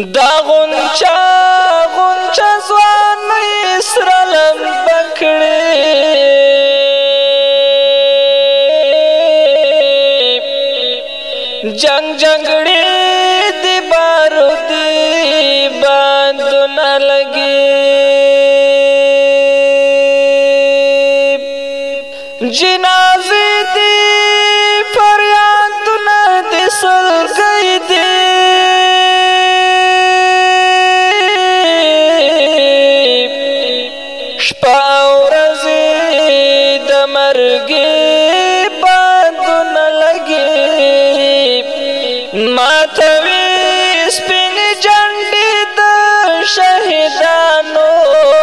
دا غنچا غنچا ځواني سره لمبه کړې جنگ جنگړې دی بارودي باندونه لګي جنازې دی فریادونه دی سلګۍ دی شپه او ورځې د مرګې باندونه لګي ماتوي سپینې جنډې د شهیدانو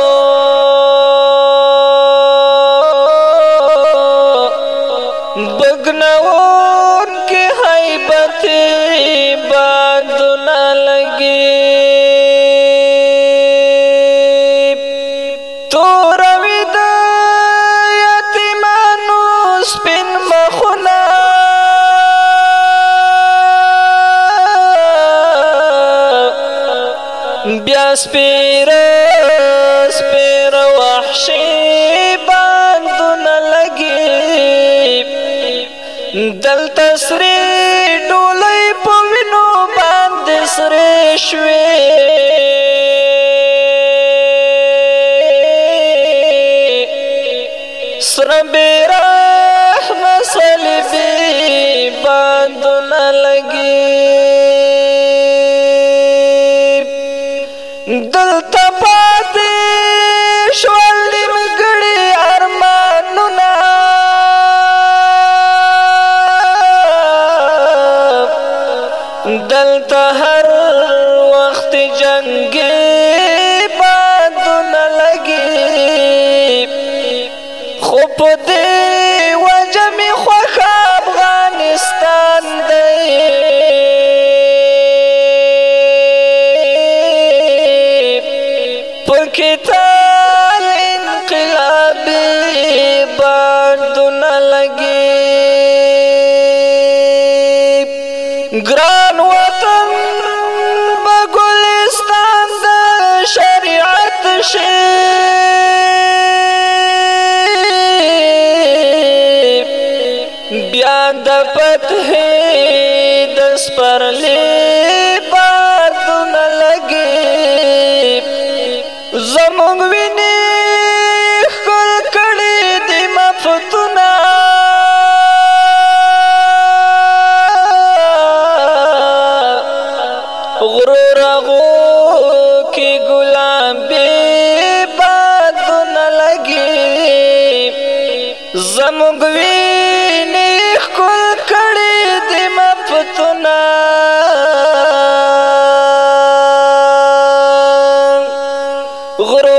بګنون کې هیبت باندونه لګي توروي د یتیمانو سپین مخونه بیا سپیره سپیره وحشي باندونه لګي دلته سرې ډولۍ په وینو باندې سرې شوې سره بېرحمه صلیبي باندونه لګي دلته پاتې شول نیمګړي ارمانونه دلته هر وخت جنګي باندونه لګي خو په دې وجه مې خوښه افغانستان دی پکې تال انقلابي باندونه لګي ګران وطن به ګلستان د شریعت شي بیا د فتح د سپرلي باندونه لګي زمونږ وینې ښکل کړي دي مفتونه غرور هغو کې ګلابي باندونه لګي زمونږ وینې ښکل کړي دي مفتونه غرور